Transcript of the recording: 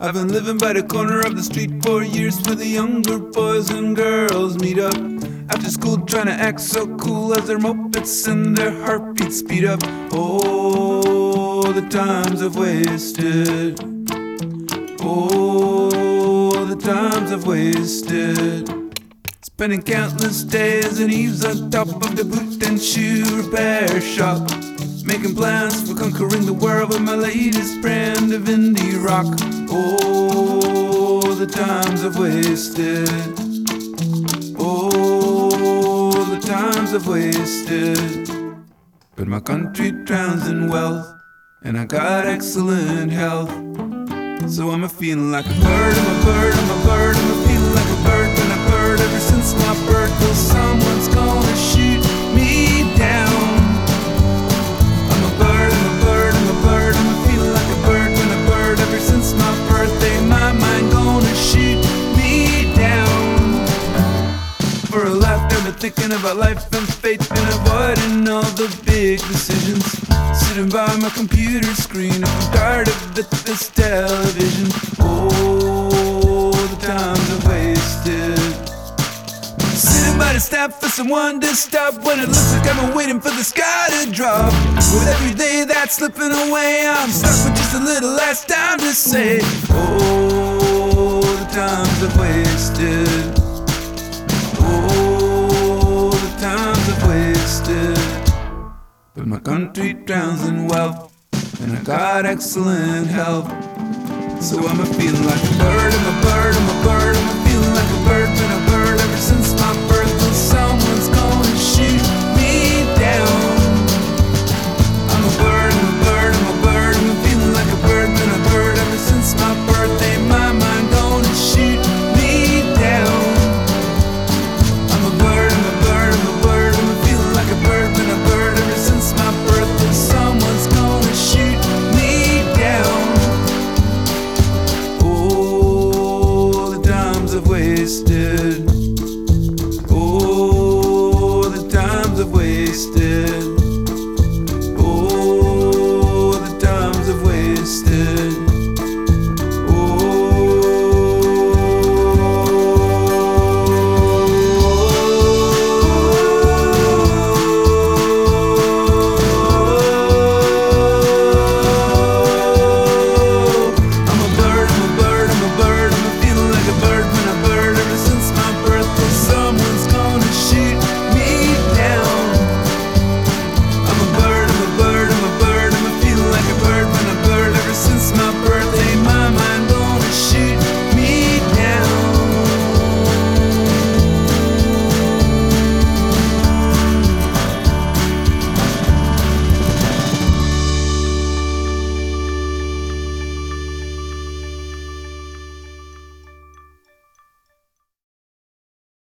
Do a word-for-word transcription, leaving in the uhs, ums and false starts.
I've been living by the corner of the street for years, where the younger boys and girls meet up after school, trying to act so cool as their mopeds and their heartbeats speed up. Oh, the times I've wasted. Oh, the times I've wasted. Spending countless days and eves on top of the boot and shoe repair shop, making plans for conquering the world with my latest brand of indie rock. Oh, the times I've wasted. Oh, the times I've wasted. But my country drowns in wealth, and I got excellent health. So I'm a feeling like a bird, I'm a bird, I'm a bird, I'm a feeling like a bird, been a bird ever since my birth. Till someone's gonna shoot me down. I'm a bird, I'm a bird, I'm a bird, I'm a feeling like a bird, been a bird ever since my birthday. My mind gonna shoot me down. For a lifetime of thinking about life and fate, and avoiding all the big decisions, sitting by my computer screen, I'm tired of it, this television. Oh, the times I've wasted. Sitting by the stop for someone to stop when it looks like I'm waiting for the sky to drop. With every day that's slipping away, I'm stuck with just a little less time to say. Oh, the times I've wasted. Oh, the times I've wasted. But my country drowns in wealth, and I got excellent health. So I'm a feeling like a bird, I'm a bird, I'm a bird, I'm a